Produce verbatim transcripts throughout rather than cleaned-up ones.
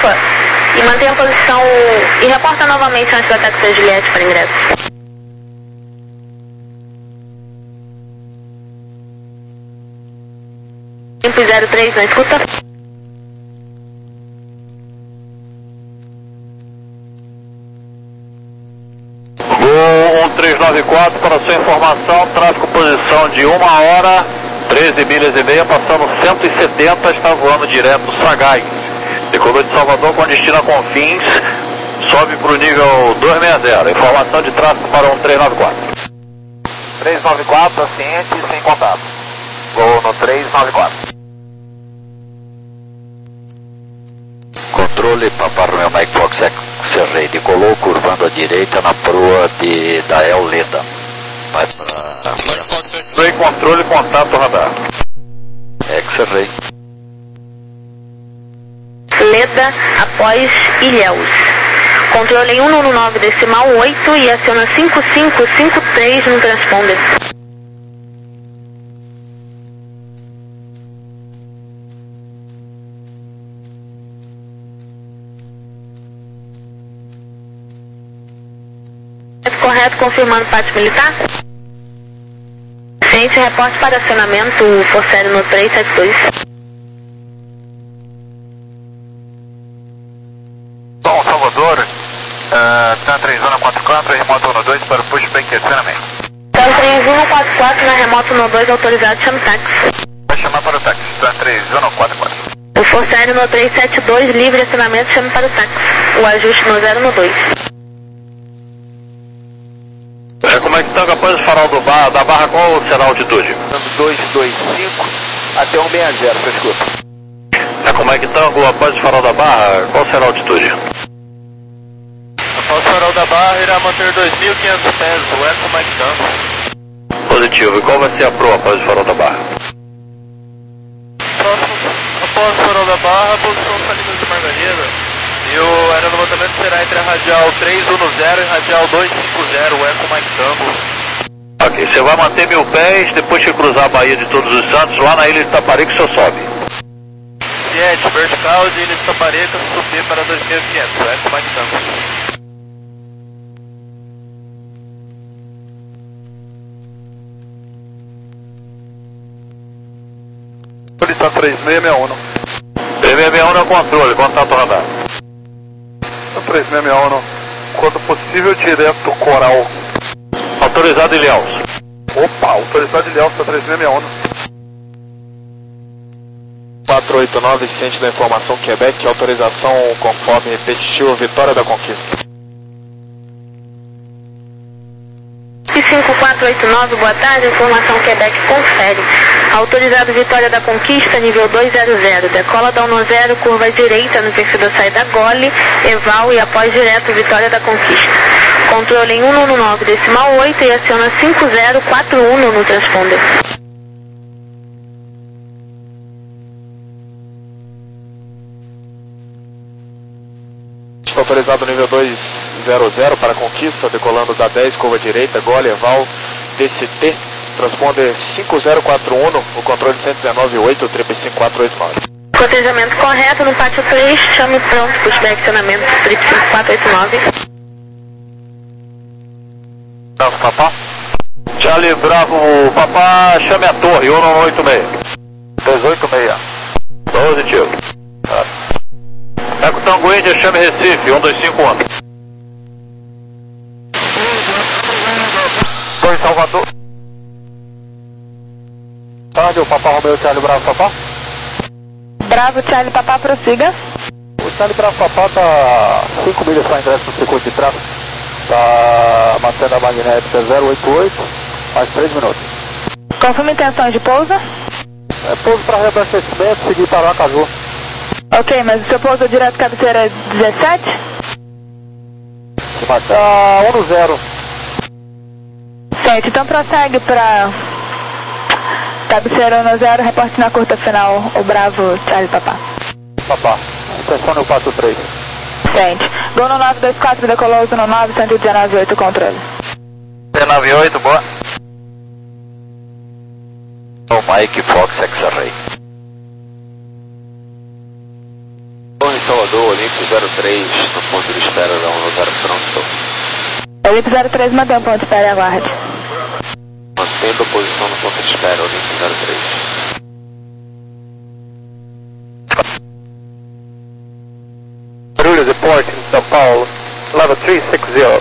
Alfa e mantenha a posição e reporta novamente antes do ataque da Juliette para ingresso. Tempo zero três, na escuta. Gol um três nove quatro, para sua informação, tráfego posição de uma hora, treze milhas e meia, passando cento e setenta, está voando direto Sagaz. Decolou de Salvador com destino a Confins, sobe para o nível duzentos e sessenta. Informação de tráfego para um três nove quatro. três nove quatro, asciente, sem contato. Gol no três nove quatro. Controle, Papa Romeo Mike Fox X-Ray, decolou curvando à direita na proa de Dael Leda. Vai para... X-Ray, controle, contato, radar. X-Ray. Leda após Ilhéus. Controle em cento e nove decimal oito e aciona cinco cinco cinco três no transponder. Correto, confirmando parte militar. Ciente, reporte para acionamento por série no três sete dois. Bom, Salvador, uh, Tan três um quatro quatro, remoto um dois para o pushback acionamento. Tan três um quatro quatro na remoto um dois, autorizado, chama táxi. Vai chamar para o táxi, Tan três um quatro quatro. O Força Aérea no três sete dois, livre acionamento, chama para o táxi. O ajuste no zero no dois. É, como é que está após o farol do bar, da barra, qual será a altitude? dois dois cinco até um seis zero, você escuta. É, como é que está após o farol da barra, qual será a altitude? Após o farol da barra irá manter dois mil e quinhentos pés, o Eco Mike Tango. Positivo, e qual vai ser a proa após o farol da barra? Próximo, após o farol da barra, a posição Salinas de Margarida. E o aerolevantamento será entre a radial três um zero e a radial dois cinco zero, o Eco Mike Tango. Ok, você vai manter mil pés, depois que cruzar a Baía de Todos os Santos, lá na Ilha de Taparica, o senhor sobe. Jet, vertical de Ilha de Taparica, subir para dois mil e quinhentos, o Eco Mike Tango. Polícia três seis seis um. três seis seis um no controle, contato radar. três seis seis um, quando possível, direto Coral. Autorizado Ilhéus. Opa, autorizado Ilhéus para três seis seis um. quatro oito nove, ciente da informação Quebec, autorização conforme repetitivo, Vitória da Conquista. cinco quatro oito nove, boa tarde, informação Quebec confere. Autorizado Vitória da Conquista, nível dois zero zero, decola da um zero, curva à direita no perfil da saída Gole, Eval e após direto Vitória da Conquista. Controle em cento e nove decimal oito e aciona cinco zero quatro um no transponder. Autorizado nível dois zero zero para Conquista, decolando da dez, curva direita, Gole, Eval, D C T, transponder cinco zero quatro um, o controle cento e dezenove oito, triplo cinco quatro oito nove. Cotejamento correto no pátio três, chame pronto para o acionamento triplo cinco quatro oito nove. Bravo, papá. Charlie Bravo, papá, chame a torre, um um oito seis. dois oito seis. Positivo. Ah. Eco Tango Índia, chame Recife, um dois cinco um. Dois Salvador. Tarde, o Papá Romeu, Charlie Bravo, Papá. Bravo, Charlie, Papá, prossiga. O Charlie Bravo, Papá tá cinco milhas para ingresso no circuito de tráfego. Tá mantendo a magnética zero oito oito, mais três minutos. Confirma intenção de pouso? É pouso para reabastecimento, seguir para o Acaju. Ok, mas o seu pouso direto cabeceira dezessete? Ah, um zero. Certo, então prossegue para cabeceira um zero, reporte na curta final, o Bravo, Charlie, Papá. Papá, pressione o quatro três. Certo. Gol no nove dois quatro, decolou no nove, cento e dezenove oito, controle. dezenove oito, boa. O Mike Fox X-Ray. Bom, em Salvador. Salvador, Olímpio zero três, no ponto de espera da um zero pronto. Olímpio zero três, mantém o ponto de espera e aguarde. Mantendo a posição no ponto de espera, Olímpio zero três. Guarulhos Report em São Paulo, level three six zero.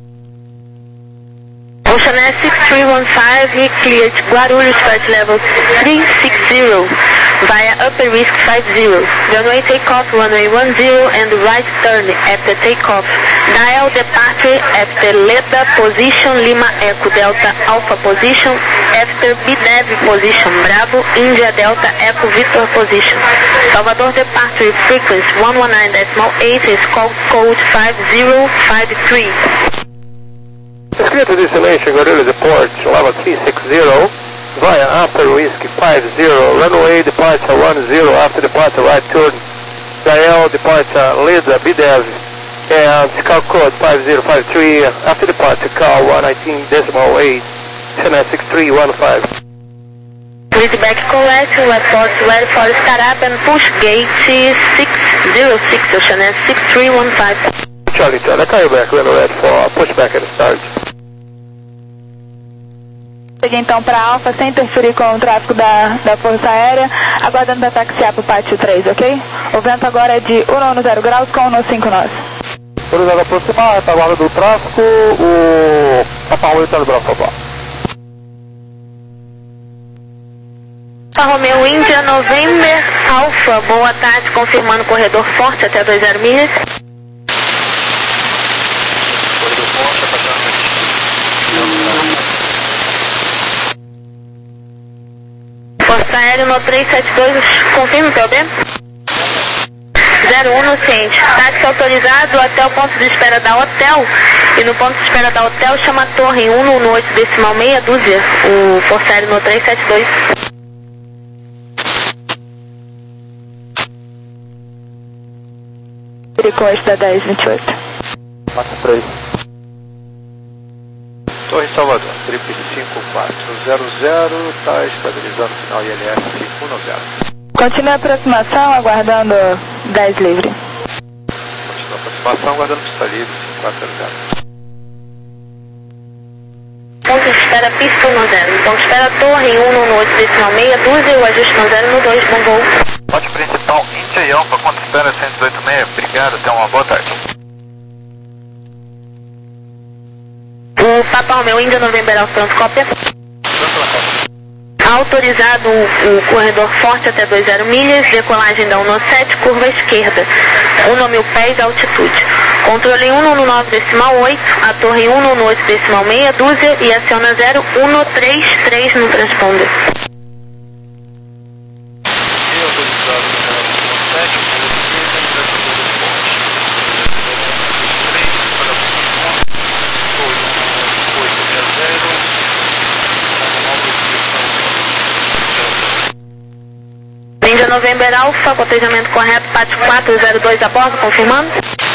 Ocean Air six three one five, he cleared Guarulhos flight level three six zero via upper risk five zero. Runway takeoff, runway one zero and right turn after takeoff. Dial departure after Leda position, Lima Echo Delta Alpha position, after B D E V position, Bravo India Delta Echo Victor position. Salvador departure frequency one one nine point eight is called code five zero five three. It's clear to destination, Guarulhos Report, level three six zero, via upper whiskey five zero, runway departure one zero, after departure right turn, Gael departure Leda, B D E V, and call code five zero five three, after departure call one nineteen point eight, Ocean Air six three one five. Please back correct, report ready for startup and push gate six zero six, Ocean Air six three one five. Charlie, Charlie, call you back when ready for pushback and start. Cheguei então para Alfa, sem interferir com o tráfego da, da Força Aérea, aguardando para taxiar para o pátio três, ok? O vento agora é de um zero graus com um cinco nós. Autorizado a aproximar, retaguarda do tráfego, o Papa Romeo Telegrafo, por favor. Papa Romeo India November Alpha, boa tarde, confirmando corredor forte até dois zero milhas. Corredor forte, passando. Força Aérea no três sete dois, confirma o P O B? zero um no ciente. Táxi autorizado até o ponto de espera da hotel. E no ponto de espera da hotel chama a torre um um oito decimal meia dúzia. O Força Aérea no três sete dois. Costa dez vinte e oito. Massa três. Torre Salvador, trip cinco quatro zero zero, está estabilizando o sinal I L S um zero. Continue a aproximação, aguardando dez livre. Continua a aproximação, aguardando pista livre cinco quatro zero zero. Ponto de espera pista um zero. Ponto de espera torre um um oito decimal meia dúzia. O ajuste um zero no dois, bom voo. Ponte principal India e Alfa, ponto de espera cento e dezoito seis, obrigado, tenha uma boa tarde. O Papa Romeo India November Alpha, pronto, cópia. Autorizado o, o corredor forte até dois zero milhas, decolagem da um sete, curva esquerda. um mil pés, altitude. Controle um um nove decimal oito, a torre um um oito decimal meia dúzia e aciona zero um três três no transponder. India November Alpha, cotejamento correto, pátio quatro zero dois a bordo, confirmando.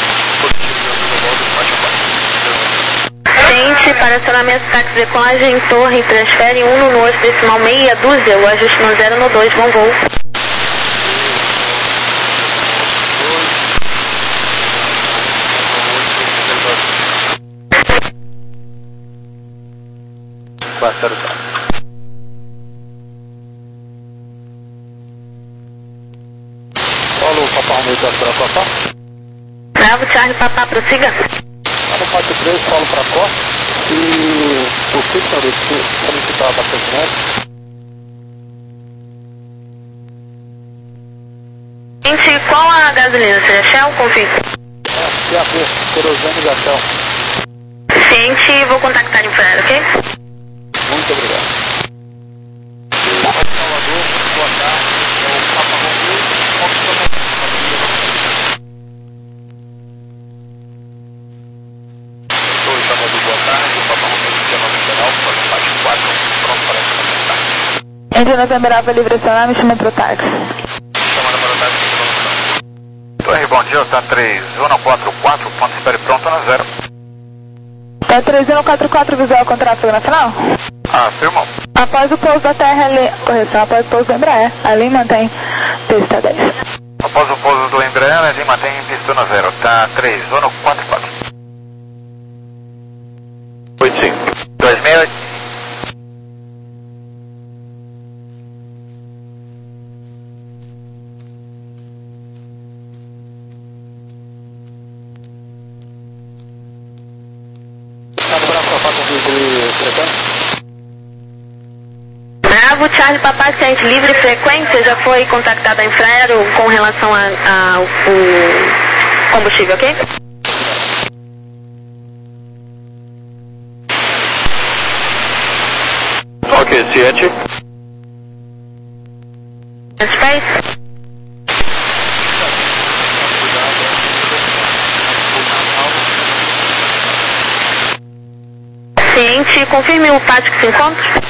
Ciente para acionamento táxi decolagem, torre, transfere um um oito decimal meia dúzia, o ajuste no zero no dois, bom voo. quatro zero zero. Alô, Papa Romeo Telegrafo, Papa. Bravo, Charlie, Papá, prossiga. Lá no pátio três, falo para costa. E o que está solicitar bastante neve? Gente, qual a gasolina? Seja Shell, confirma. É, P A P, querosene da Shell. Ciente, vou contactar em infraero, ok? Muito obrigado. Salvador, boa tarde, é o Papa Romeo, Torre Salvador, boa tarde, o Papa Romeo India November Alpha, no pátio quatro, pronto para experimentar. India November Alpha, livre acionar, me chama pro táxi. Chamada para o táxi de evolução. Torre, bom dia, está três um quatro quatro, ponto de espera pronto no zero. Tá três um quatro quatro, visual com tráfego nacional? Ah, firmou. Após o pouso da Terra, ali... correção, após o pouso da Embraer, ali mantém pista dez. Após o pouso do Embraer, ele mantém pista no zero, tá três um quatro quatro. oito cinco. dois seis oito. Bravo, Charlie, Papai, ciente livre frequência, já foi contactada a Infraero com relação ao combustível, ok? Ok, ciente. Space. Ciente, confirme o pátio que se encontra.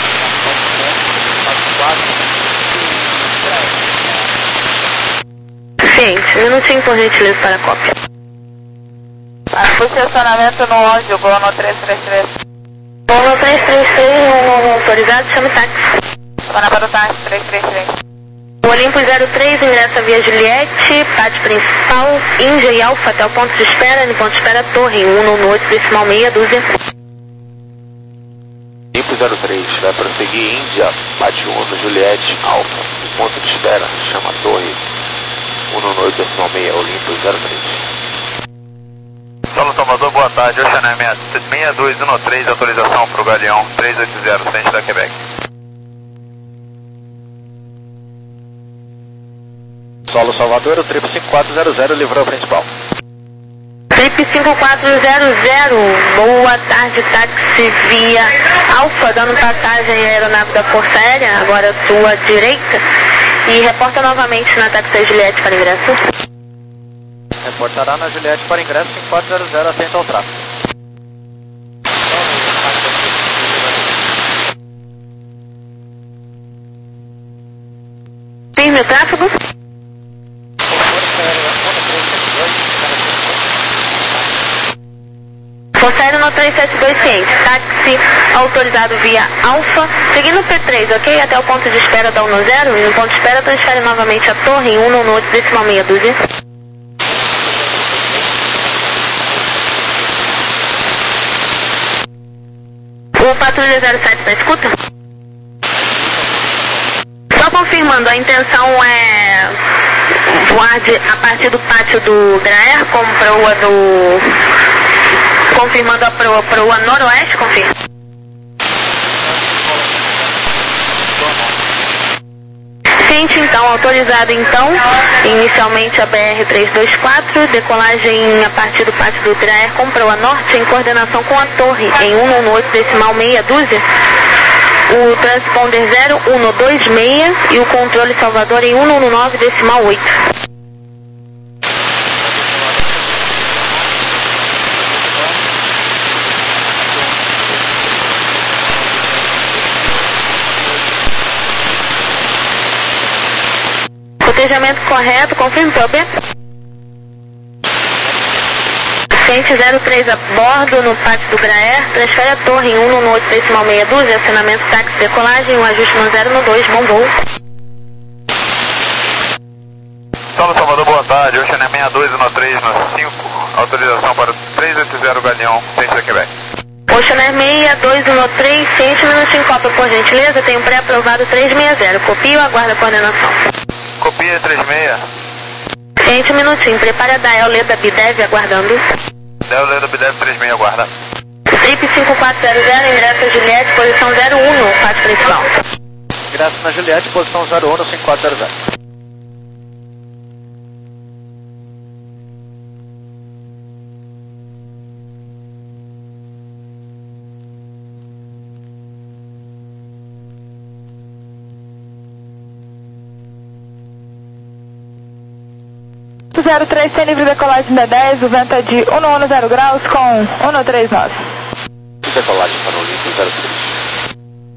Ciente, minutinho por gentileza para a cópia. Posicionamento no onde, o Gol no três três três. Gol no três três três, no autorizado, chame táxi. Semana para o táxi, três três três. O Olympus zero três ingressa via Juliette, pátio principal, Índia e Alfa até o ponto de espera, no ponto de espera Torre, um no oito, decimal meia dúzia. Olympus zero três, vai prosseguir Índia, pátio um, Juliette, Alfa, ponto de espera, chama Torre, um no oito, decimal meia, Olympus zero três. Solo Salvador, boa tarde, Oceaner seis dois um três, autorização para o Galeão três oito zero, centro da Quebec. Solo Salvador, o trip cinco quatro zero zero, livrou principal. Trip cinco quatro zero zero, boa tarde, táxi via Alfa, dando passagem à aeronave da Força Aérea, agora à sua direita, e reporta novamente na táxi Juliette para ingresso. Reportará na Juliette para ingresso cinco quatro zero zero, atento ao tráfego. Firme o tráfego. Força Aérea no três sete dois ciente, táxi autorizado via Alfa, seguindo o P três, ok? Até o ponto de espera da um zero, e no ponto de espera transfere novamente a torre em um no oito, decimal meia dúzia. O patrulha zero sete na escuta? Só confirmando, a intenção é voar de, a partir do pátio do Graer, como proa do... Confirmando a proa, proa noroeste, confirma. Ciente, então, autorizado então, inicialmente a B R trezentos e vinte e quatro, decolagem a partir do pátio do Graer com proa norte em coordenação com a torre em um no oito, decimal meia dúzia, o transponder zero um no dois seis e o controle Salvador em um no nove, decimal oito. Cotejamento correto, confirme P O B. Ciente zero três a bordo no pátio do Graer, transfere a torre em um no oito, decimal meia dúzia, acionamento táxi decolagem, um ajuste no zero no dois, bom voo. Solo Salvador, boa tarde, Oceaner seis dois um três no cinco, autorização para três oito zero Galeão, centro da Quebec. Oceaner seis dois um três, ciente, minutinho cópia por gentileza, tem um pré-aprovado três seis zero, copio, aguarda a coordenação. Copia três seis. Ciente, um minutinho, prepare a Dael Leda Bidev aguardando. Dael Leda Bidev três seis, aguarda. Trip cinco quatro zero zero, ingresso a Juliette, posição zero um no pátio principal. Ingresso na Juliette, posição zero um no cinco quatro zero zero. zero três, sem livre decolagem da dez, o vento é de um no zero graus com um no três nove. Decolagem para o Olympus zero três.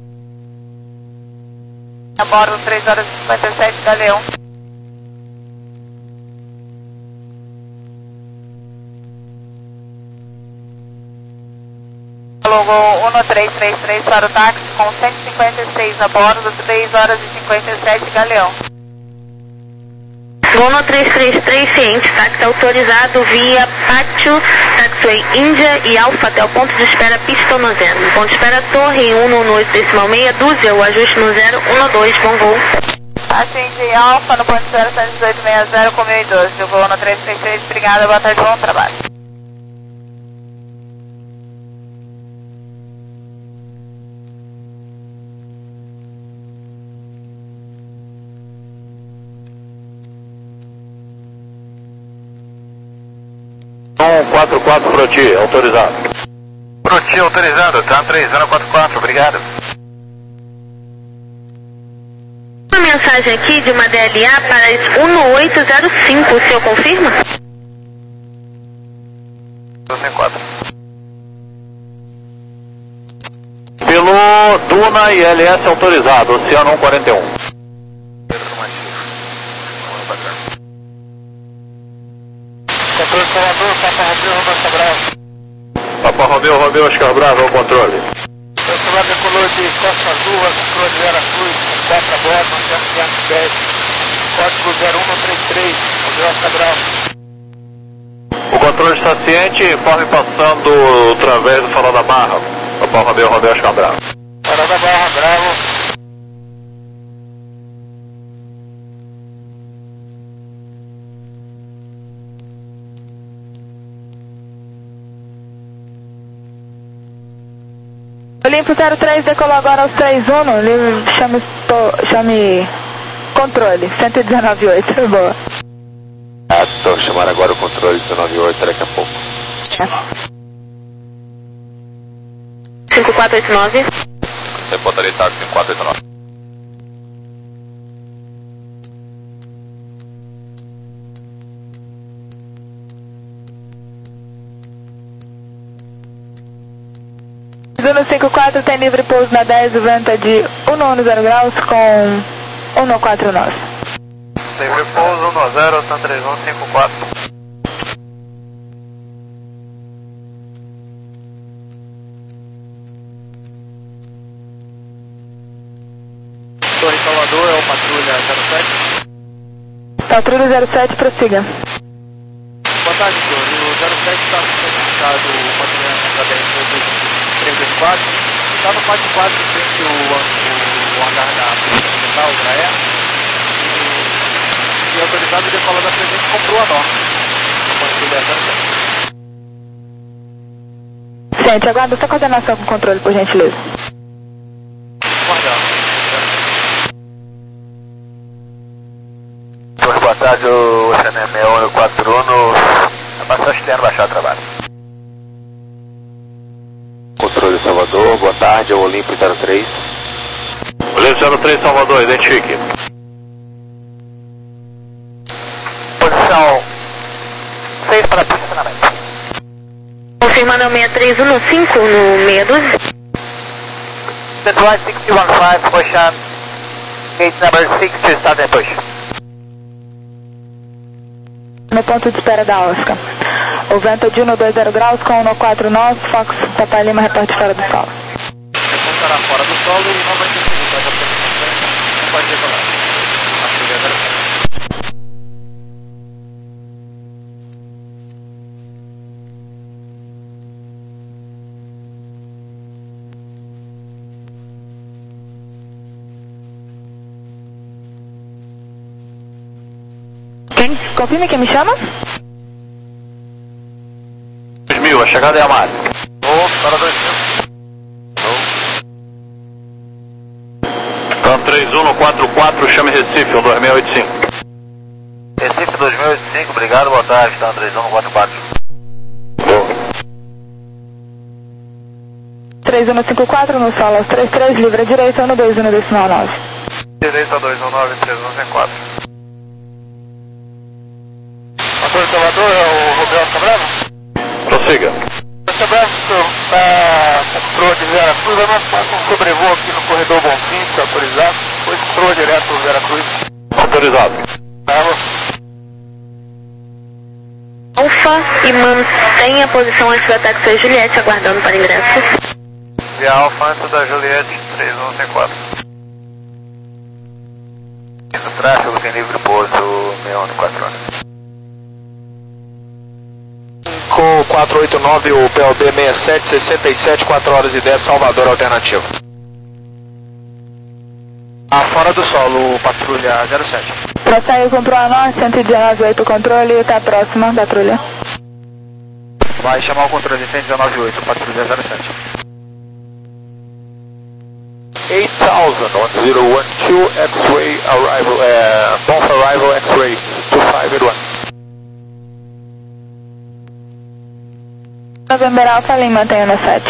A bordo três horas e cinquenta e sete, Galeão. Logo um no três três três para o táxi com cento e cinquenta e seis a bordo, três horas e cinquenta e sete, Galeão. Gol no três três três, ciente, táxi autorizado via Pátio, Taxiway Índia e Alfa até o ponto de espera pista no zero. Ponto de espera Torre um no oito decimal meia, dúzia, o ajuste no zero, um no dois, bom voo. Taxi Índia e Alfa no ponto de espera cento e dezoito sessenta com mil e doze, o voo no três três três, obrigada, boa tarde, bom trabalho. um quatro quatro Proti, autorizado. Proti autorizado, tá três zero quatro quatro, obrigado. Uma mensagem aqui de uma D L A para um no oito zero cinco, o senhor confirma? quatro. Pelo Duna e L S autorizado, Oceano um quarenta e um. Controle Salvador, Papa Romeu, Romeu Oscar Bravo. Papa Romeu, Romeu Oscar Bravo, ao controle. O celular decolou de Costa Azul, controle de Veracruz, com quatro a bordo, no quinhentos e dez. Código zero um três três, Romeu Oscar Bravo. O controle está ciente, informe passando através do farol da Barra. Papa Romeu, Romeu Oscar Bravo. Farol da Barra, Bravo. Olimpo zero três decolou agora aos três um, chame, chame controle, cento e dezenove oito, boa. Ah, estou chamando agora o controle dezenove oito daqui a pouco. cinco quatro oito nove. Você botaria táxi cinco quatro oito nove. Zulu cinco quatro tem livre pouso na dez, venta de um no zero graus com um no quatro nove. Livre pouso um no zero, Tan três um cinco quatro. Torre Salvador, é o patrulha zero sete. Patrulha zero sete, prossiga. Boa tarde, senhor. O zero sete está certificado o patrulhamento da B R três dois quatro. Está no pátio quatro, em frente ao o, o hangar da Polícia Militar, o Graé. E, e autorizado decola da presente comprou a norma. Gente, aguarda sua coordenação com o controle, por gentileza. Oi, boa tarde, o C N M um quatro um, abaixo externo, baixar o trabalho. Controle Salvador, boa tarde, é o Olimpo zero três. Olimpo zero três Salvador, identifique. Posição seis para posicionamento. Confirmando é o seis três um no cinco, no seis um dois. Central seis um cinco, push on. Gate number six to start and push. No ponto de espera da Oscar. O vento de um no dois zero graus com um no quatro nove, Fox Papai Lima, reporte fora do solo. Estará fora do solo e não vai ter que vai não pode decolar. Patrulha zero sete. Quem? Confirme quem me chama? dois mil, a chegada é a Mário. Ô, para dois mil. Tan três um no quatro quatro, chame Recife, um dois seis oito cinco. Recife dois mil e oitenta e cinco, obrigado, boa tarde, Tan três um no quatro quatro. três um no cinco quatro, no solo aos três três, livre à direita, no dois um no decimal nove. Direita dois um nove três um zero quatro. Controle Salvador, é o Roberto Bravo? Prossiga. Roberto Bravo, está controle de Veracruz, vai marcar um sobrevoo aqui no corredor Bonfim, está autorizado, depois controle direto para Veracruz. Autorizado. Bravo. Alfa e mantenha a posição antes do ataque Juliette, aguardando para ingresso. Via Alfa antes da Juliette três um zero quatro. Indo tráfego, tem livre pouso seis um quatro horas. cinco quatro oito nove, o P L B seis sete sessenta e sete, quatro horas e dez, Salvador alternativo. Ah, fora do solo, patrulha zero sete. Prossegue com Proa Norte, cento e dezenove oito, controle, está próxima, patrulha. Vai chamar o controle cento e dezenove oito, patrulha zero sete. eight thousand, one zero one two, X-ray arrival, uh, both arrival X-ray, two five eight one. November Alpha, Lima, mantenha no sete.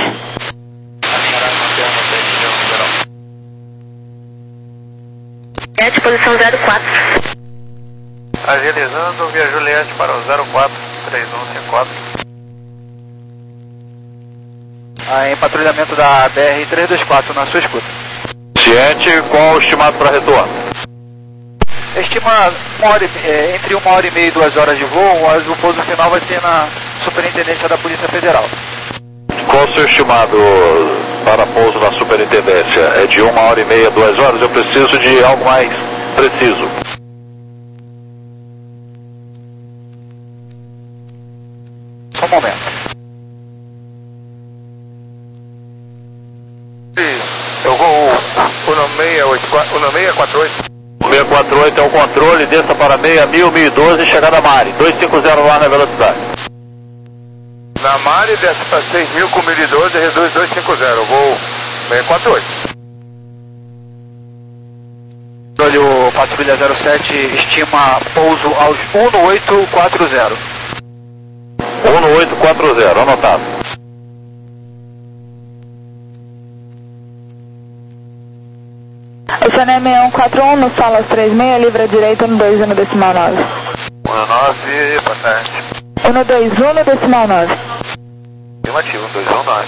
Juliette, posição zero quatro. Agilizando via Juliette para o zero quatro três um cinco quatro. Ah, em patrulhamento da B R trezentos e vinte e quatro, na sua escuta. Ciente, qual o estimado para retorno? Estima uma hora, e- é, entre uma hora e meia e duas horas de voo, mas o pouso final vai ser na Superintendência da Polícia Federal. Qual o seu estimado para pouso na superintendência? É de uma hora e meia, duas horas? Eu preciso de algo mais preciso. Só um momento. Eu vou um seis oito quatro, um seis quatro oito. seis quatro oito é o controle, desça para seis mil, mil e doze e chegada a Mari. dois cinco zero lá na velocidade. Na Mari, desce para seis mil com mil e doze, reduz dois cinco zero, vou seis quatro oito. Controle, o patrulha zero sete estima pouso aos um oito quatro zero. um oito quatro zero, anotado. O Chanel seis um quatro um, no solo aos três seis, livre à direita no dois um no decimal nove. um nove, boa tarde. um dois um no decimal nove. Afirmativo, um dois um nove.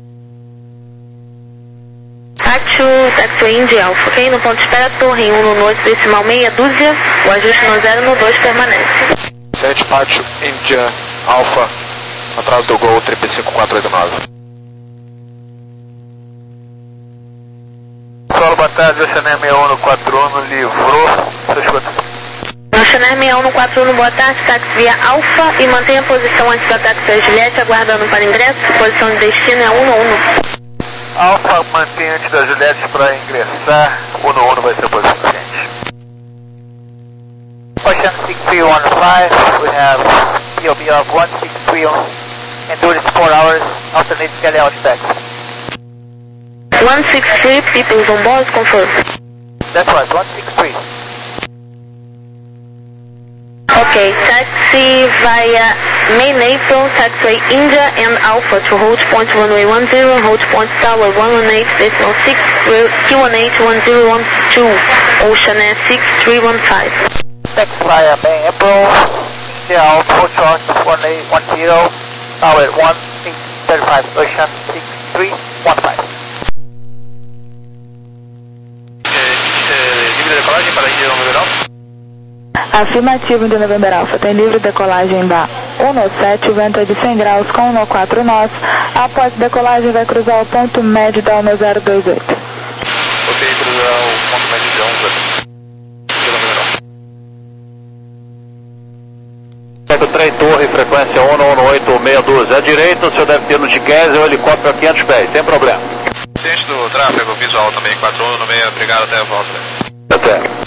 Tátil, Taxi Indy Alpha, ok? No ponto de espera, torre um no noite, decimal meia dúzia. O ajuste no zero no dois permanece. sete Pátio, Índia, Alfa, atrás do Gol, triplo cinco quatro oito nove. Solo, boa tarde, o Chanel seis um no quatro um, livrou, você escuta. No Chanel seis um no quatro um, boa tarde, táxi via Alpha e mantenha a posição antes do ataque da Juliette, aguardando para ingresso. Posição de destino é um no um. Alfa, mantém antes da Juliette para ingressar, um no um vai ser a posição seguinte. Ocean six three one five, we have P O B of one six three one, endurance four hours, alternate Kelly outback. one six three, people on board, confirm. That's right, one six three. Okay, taxi via main April, taxiway India and Alpha to hold point runway one zero, hold point tower one one eight decimal six, Q one eight one zero one two, Ocean Air six three one five. Taxi via main April, India Alpha, chart one eight one zero, tower one six thirty five, Ocean six three one five. Livre decolagem para a Índia November Alpha? Afirmativo de November Alpha, tem livre decolagem da um no sete, o vento é de cem graus com um no quatro nós. Após decolagem vai cruzar o ponto médio da um zero dois oito. Ok, cruzar o ponto médio de um zero. Pega o trem torre, frequência um um oito meia dúzia. À direita, o senhor deve ter no G quinze, o helicóptero a quinhentos pés, sem problema. Ciente do tráfego visual também, quatro um no meio, obrigado, até a volta. Até.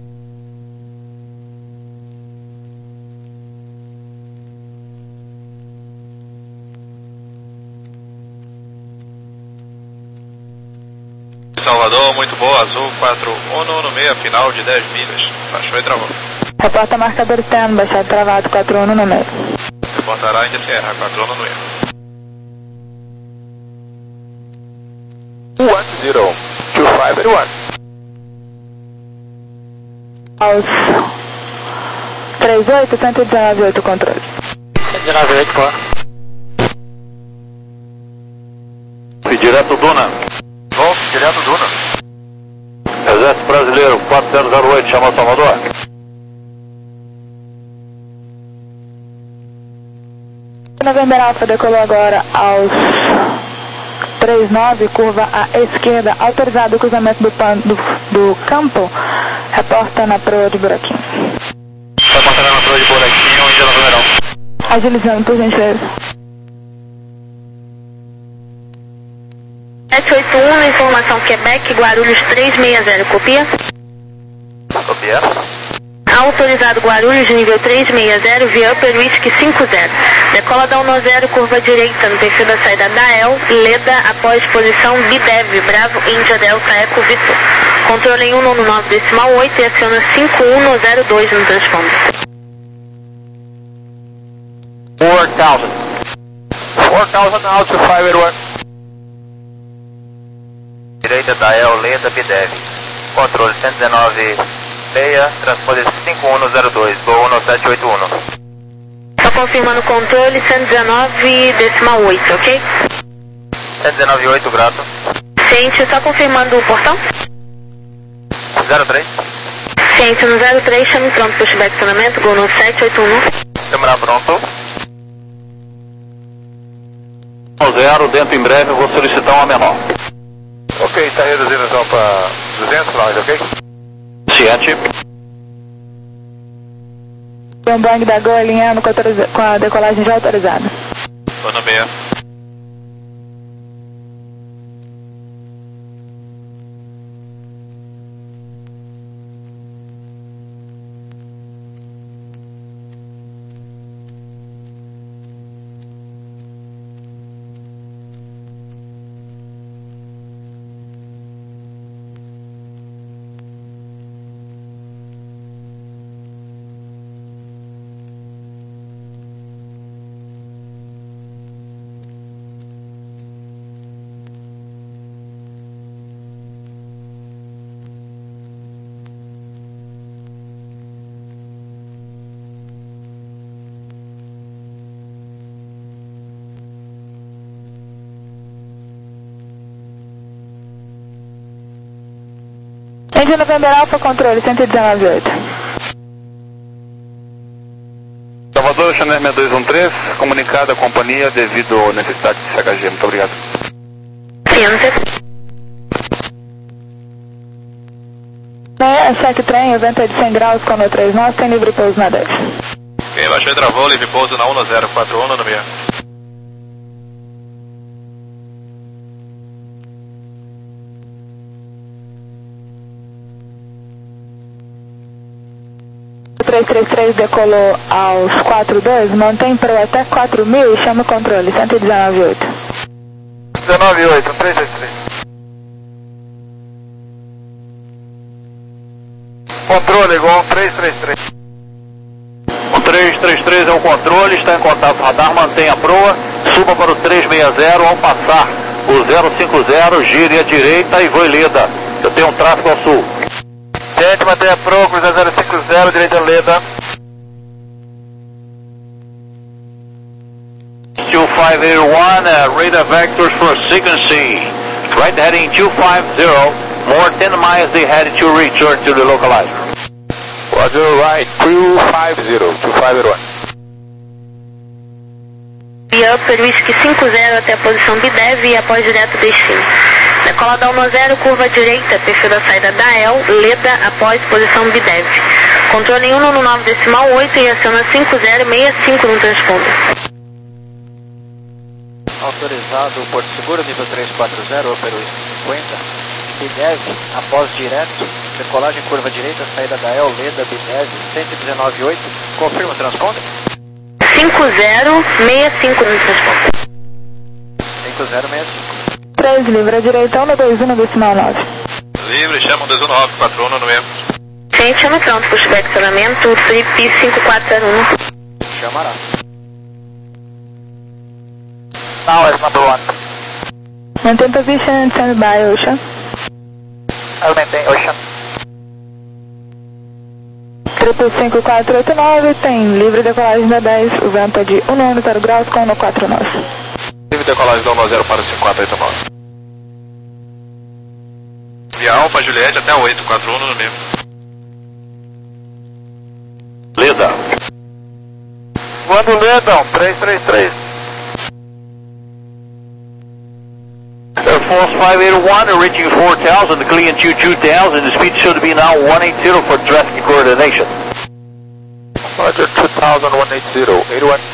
Salvador, muito boa, azul, quatro um no meio, final de dez milhas. Baixou e travou. Reporta marcador externo, baixado travado, quatro um no meio. Reportará Índia Sierra, quatro um no meio. one zero, two five eight one. Aos três oito, cento e dezenove oito, controle. cento e dezenove oito, claro. E direto Duna. Volta, direto Duna. Exército Brasileiro, quatro zero zero oito, chama Salvador. November Alpha decolou agora aos três nove, curva à esquerda, autorizado o cruzamento do, pan, do, do campo. Aporta na proa de buraquinho. Tá aportando na proa de buraquinho, Índia Nova Verão. Agilizando, por gentileza. sete oito um, informação Quebec, Guarulhos três seis zero, copia? Copia. Autorizado Guarulhos, nível três seis zero, via Upper Whisky cinco zero. Decola da um zero, curva direita no perfil da saída da El, Leda, após posição B D E V, Bravo, Índia, Delta, Eco, Vitor. Controle em um nove nove decimal oito e aciona cinco um zero dois no transponder. quatro thousand. four thousand out to five eight one. Direita da El, Leda, B D E V. Controle cento e dezenove meia, transponder cinco um zero dois, Gol um sete oito um. Só confirmando o controle, cento e dezenove decimal oito, ok? cento e dezenove oito, grato. Ciente, só confirmando o portão? zero três. Ciente no zero três, chame pronto para o pushback acionamento, Gol um sete oito um. Câmera pronto. zero, dentro em breve, eu vou solicitar uma menor. Ok, está reduzindo então para duzentos nós, ok? Ciente. Tem um Boeing da Gol alinhando com, autoriza... com a decolagem já autorizada. Tô na meia. Índia November Alpha, controle cento e dezenove oito. Salvador, Chanel seis dois um três, comunicado à companhia devido à necessidade de C H G. Muito obrigado. Ciente. Meia, cheque trem, vento é de cem graus, como três nós, tem livre pouso na dez. Ok, baixou e travou, livre pouso na um zero quatro um no meio. três três três decolou aos quatro dois, mantém pro até quatro mil e chama o controle, cento e dezenove oito. dezenove oito, três três três. Controle, Gol três três três. O três três três é o controle, está em contato radar, mantenha a proa, suba para o três seis zero, ao passar o zero cinco zero, gire à direita e voe Leda. Eu tenho um tráfego ao sul. Gente, mantenha a proa, cruza zero cinco zero, direita Leda. two five eight one, uh, radar vectors for frequency. Right heading two five zero, more ten miles they head to return to the localizer. Roger, right, two five zero, two five eight one. Via Upper Whisky cinco zero até a posição B D E V e após direto destino. Decola da um zero, curva direita, perfil da saída da El, Leda, após posição B D E V. Controle em um nove decimal oito e aciona cinco zero seis cinco no transponder. Autorizado Porto Seguro, nível três quatro zero, Upper Whisky cinquenta. B D E V, após direto, decolagem curva direita, saída da El, Leda, B D E V, cento e dezenove oito. Confirma o transponder? cinco zero seis cinco no transponder. cinco zero seis cinco. três, livre à direita, um dois um decimal nove. Livre, chama um dois um nove quatro um no meio. Gente, chama pronto, pushback acionamento, Trip cinco quatro zero um. Chamará. Now is number one. Maintain position, stand by, Ocean. I'll maintain Ocean. Triple cinco quatro oito nove, tem livre decolagem da dez, o vento é de um zero graus com um quatro nove. Livre decolagem da um zero para cinco quatro oito nove. Via Alfa Juliette até oito quatro um no meio. Leda. Voando Leda, três três três. Air false five eight one, reaching four thousand, clean to two thousand, the speed should be now one eighty for traffic coordination. Roger, two thousand, one eighty, eighty-one.